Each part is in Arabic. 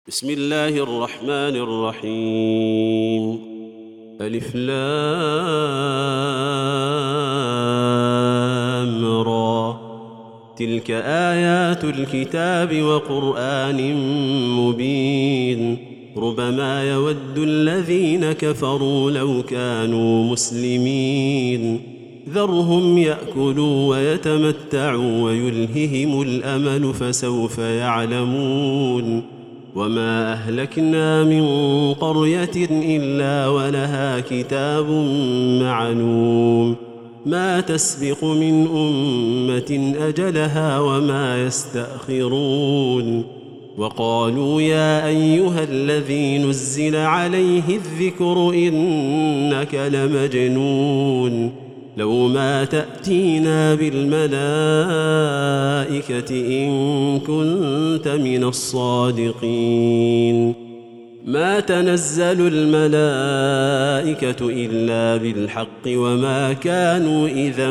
بسم الله الرحمن الرحيم. ألف لام را. تلك آيات الكتاب وقرآن مبين. ربما يود الذين كفروا لو كانوا مسلمين. ذرهم يأكلوا ويتمتعوا ويلههم الأمل فسوف يعلمون. وما أهلكنا من قرية إلا ولها كتاب معلوم ما تسبق من أمة أجلها وما يستأخرون. وقالوا يا أيها الذي نزل عليه الذكر إنك لمجنون لو ما تأتينا بالملائكة إن كنت من الصادقين. ما تنزل الملائكة إلا بالحق وما كانوا إذا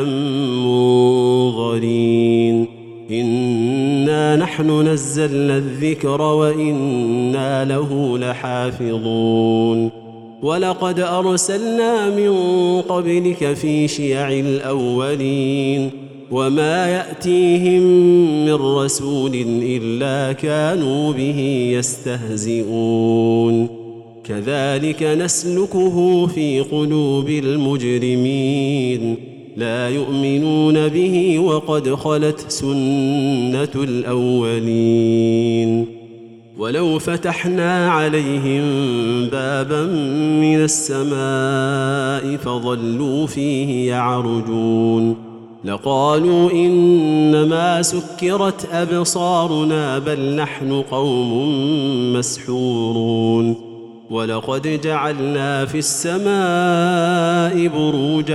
منظرين. إنا نحن نزلنا الذكر وإنا له لحافظون. ولقد أرسلنا من قبلك في شيع الأولين وما يأتيهم من رسول إلا كانوا به يستهزئون. كذلك نسلكه في قلوب المجرمين لا يؤمنون به وقد خلت سنة الأولين. ولو فتحنا عليهم بابا من السماء فظلوا فيه يعرجون لقالوا إنما سكرت أبصارنا بل نحن قوم مسحورون. ولقد جعلنا في السماء بروجا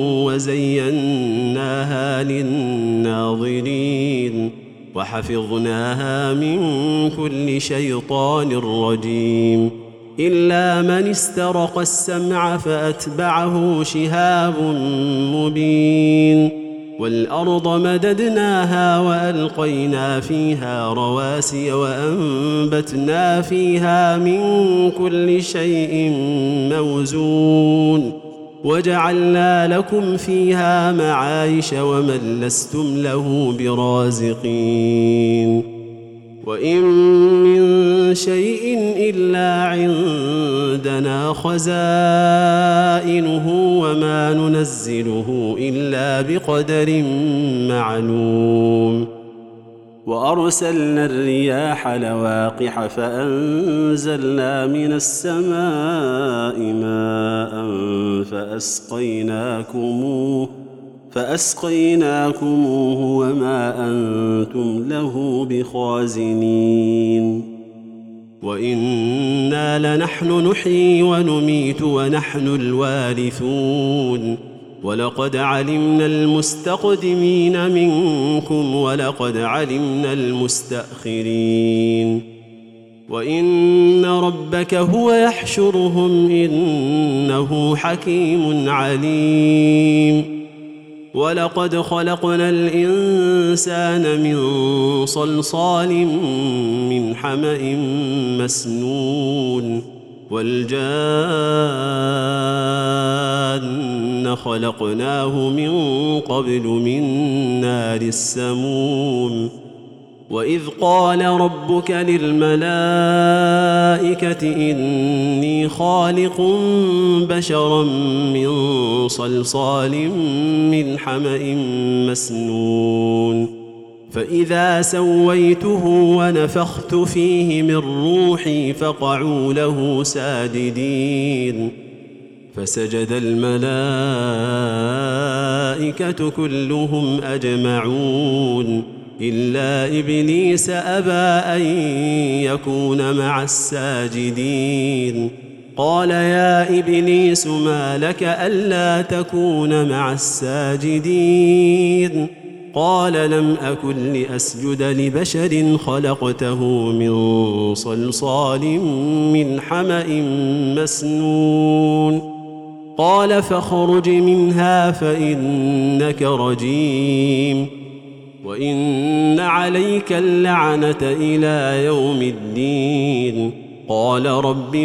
وزيناها للناظرين وحفظناها من كل شيطان رجيم إلا من استرق السمع فأتبعه شهاب مبين. والأرض مددناها وألقينا فيها رواسي وأنبتنا فيها من كل شيء موزون وجعلنا لكم فيها معايش ومن لستم له برازقين. وإن من شيء إلا عندنا خزائنه وما ننزله إلا بقدر معلوم. وأرسلنا الرياح لواقح فأنزلنا من السماء ماء فأسقيناكموه وما أنتم له بخازنين. وإنا لنحن نحيي ونميت ونحن الوارثون. ولقد علمنا المستقدمين منكم ولقد علمنا المستأخرين. وإن ربك هو يحشرهم إنه حكيم عليم. ولقد خلقنا الإنسان من صلصال من حمأ مسنون والجان خلقناه من قبل من نار السموم. وإذ قال ربك للملائكة إني خالق بشرا من صلصال من حمأ مسنون فإذا سويته ونفخت فيه من روحي فقعوا له ساجدين. فسجد الملائكة كلهم أجمعون إلا إبليس أبى أن يكون مع الساجدين. قال يا إبليس ما لك ألا تكون مع الساجدين؟ قال لم أكن لأسجد لبشر خلقته من صلصال من حمأ مسنون. قال فاخرج منها فإنك رجيم وإن عليك اللعنة إلى يوم الدين. قال رب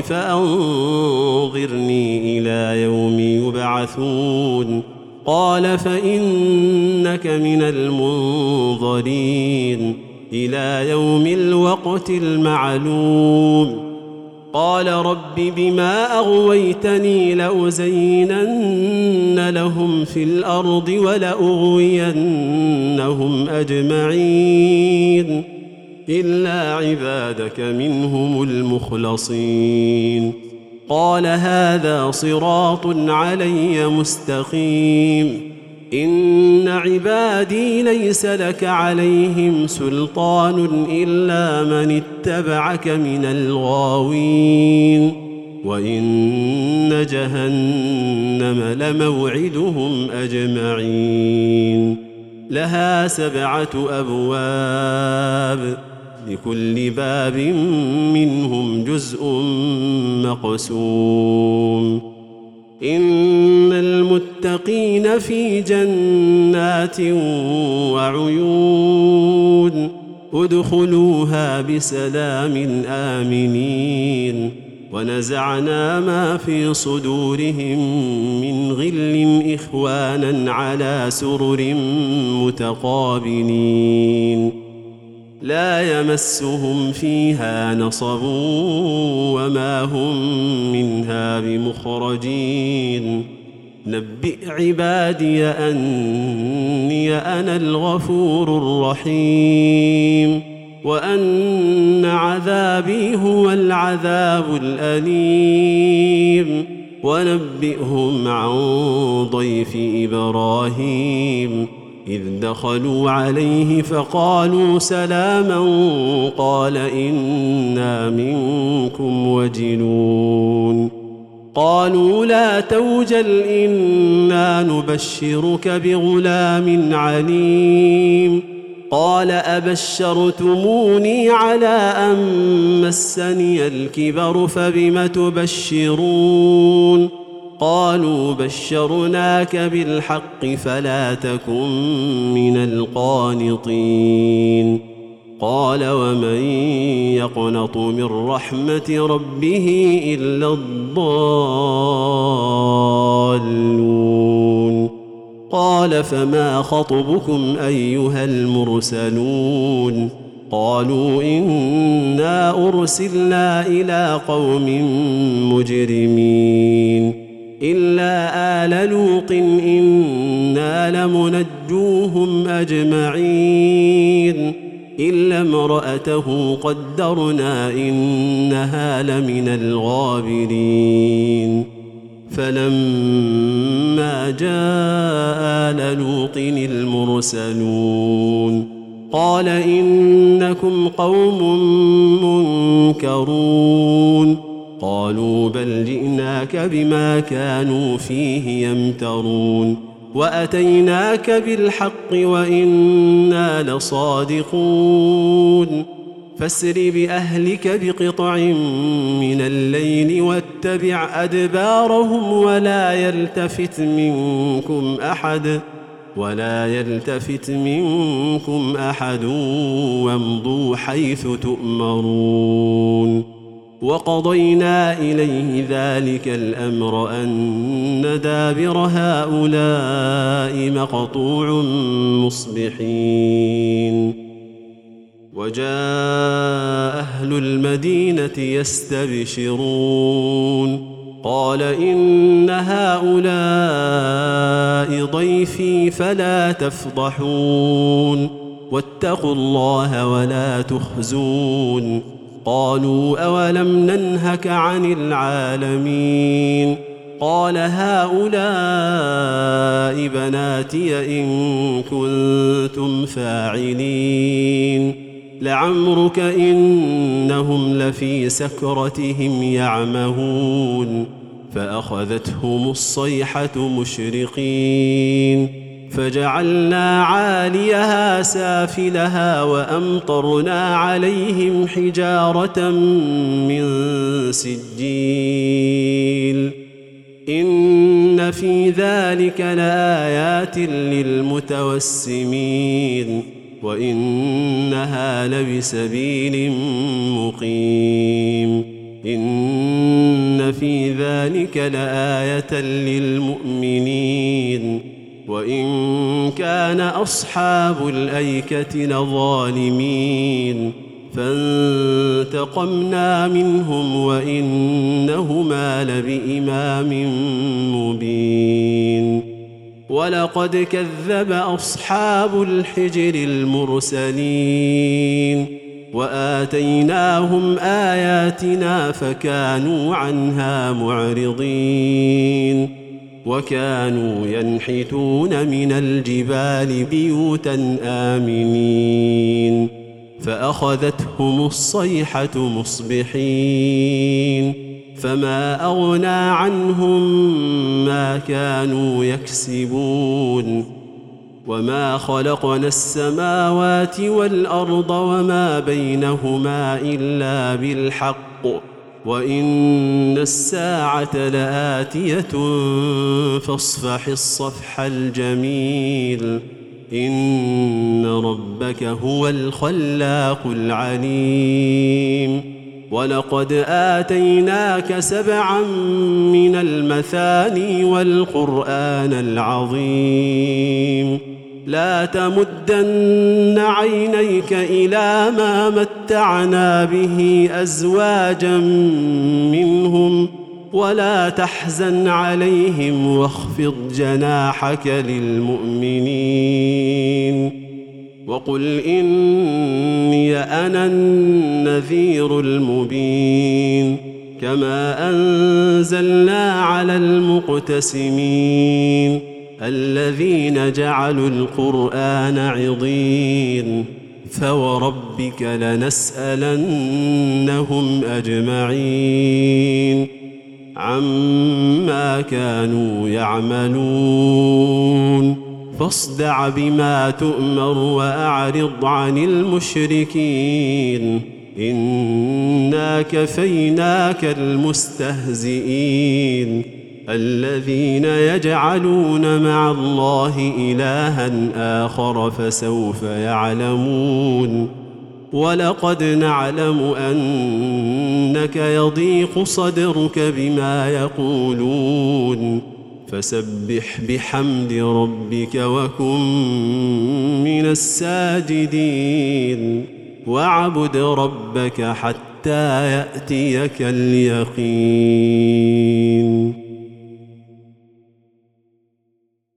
فأنظرني إلى يوم يبعثون. قال فإنك من المنظرين إلى يوم الوقت المعلوم. قال رب بما أغويتني لأزينن لهم في الأرض ولأغوينهم أجمعين إلا عبادك منهم المخلصين. قال هذا صراط علي مستقيم. إن عبادي ليس لك عليهم سلطان إلا من اتبعك من الغاوين. وإن جهنم لموعدهم أجمعين. لها 7 أبواب لكل باب منهم جزء مقسوم. إن المتقين في جنات وعيون ادخلوها بسلام آمنين. ونزعنا ما في صدورهم من غل إخوانا على سرر متقابلين لا يمسهم فيها نصب وما هم منها بمخرجين. نبئ عبادي أني أنا الغفور الرحيم وأن عذابي هو العذاب الأليم. ونبئهم عن ضيف إبراهيم إذ دخلوا عليه فقالوا سلاما قال إنا منكم وجلون. قالوا لا توجل إنا نبشرك بغلام عليم. قال أبشرتموني على أن مسني الكبر فبم تبشرون. قالوا بشرناك بالحق فلا تكن من القانطين. قال ومن يقنط من رحمة ربه إلا الضالون. قال فما خطبكم أيها المرسلون؟ قالوا إنا أرسلنا إلى قوم مجرمين إلا آل لوط إنا لمنجوهم أجمعين إلا امرأته قدرنا إنها لمن الغابرين. فلما جاء آل لوط المرسلون قال إنكم قوم منكرون. قالوا بل جئناك بما كانوا فيه يمترون وأتيناك بالحق وإنا لصادقون. فاسر بأهلك بقطع من الليل واتبع أدبارهم ولا يلتفت منكم أحد وامضوا حيث تؤمرون. وقضينا إليه ذلك الأمر أن دابر هؤلاء مقطوع مصبحين. وجاء أهل المدينة يستبشرون قال إن هؤلاء ضيفي فلا تفضحون واتقوا الله ولا تخزون. قالوا أولم ننهك عن العالمين؟ قال هؤلاء بناتي إن كنتم فاعلين. لعمرك إنهم لفي سكرتهم يعمهون. فأخذتهم الصيحة مشرقين فجعلنا عاليها سافلها وأمطرنا عليهم حجارة من سجيل. إن في ذلك لآيات للمتوسمين وإنها لبسبيل مقيم إن في ذلك لآية للمؤمنين وإن كان أصحاب الأيكة لظالمين فانتقمنا منهم وإنهما لبإمام مبين ولقد كذب أصحاب الحجر المرسلين وآتيناهم آياتنا فكانوا عنها معرضين وكانوا ينحتون من الجبال بيوتا آمنين فأخذتهم الصيحة مصبحين فما أغنى عنهم ما كانوا يكسبون وما خلقنا السماوات والأرض وما بينهما إلا بالحق وإن الساعة لآتية فاصفح الصفح الجميل إن ربك هو الخلاق العليم ولقد آتيناك 7 من المثاني والقرآن العظيم لا تمدن عينيك إلى ما متعنا به أزواجا منهم ولا تحزن عليهم واخفض جناحك للمؤمنين وقل إني أنا النذير المبين كما أنزلنا على المقتسمين الذين جعلوا القرآن عضين فوربك لنسألنهم أجمعين عما كانوا يعملون فاصدع بما تؤمر وأعرض عن المشركين إنا كفيناك المستهزئين الذين يجعلون مع الله إلها آخر فسوف يعلمون ولقد نعلم أنك يضيق صدرك بما يقولون فسبح بحمد ربك وكن من الساجدين واعبد ربك حتى يأتيك اليقين.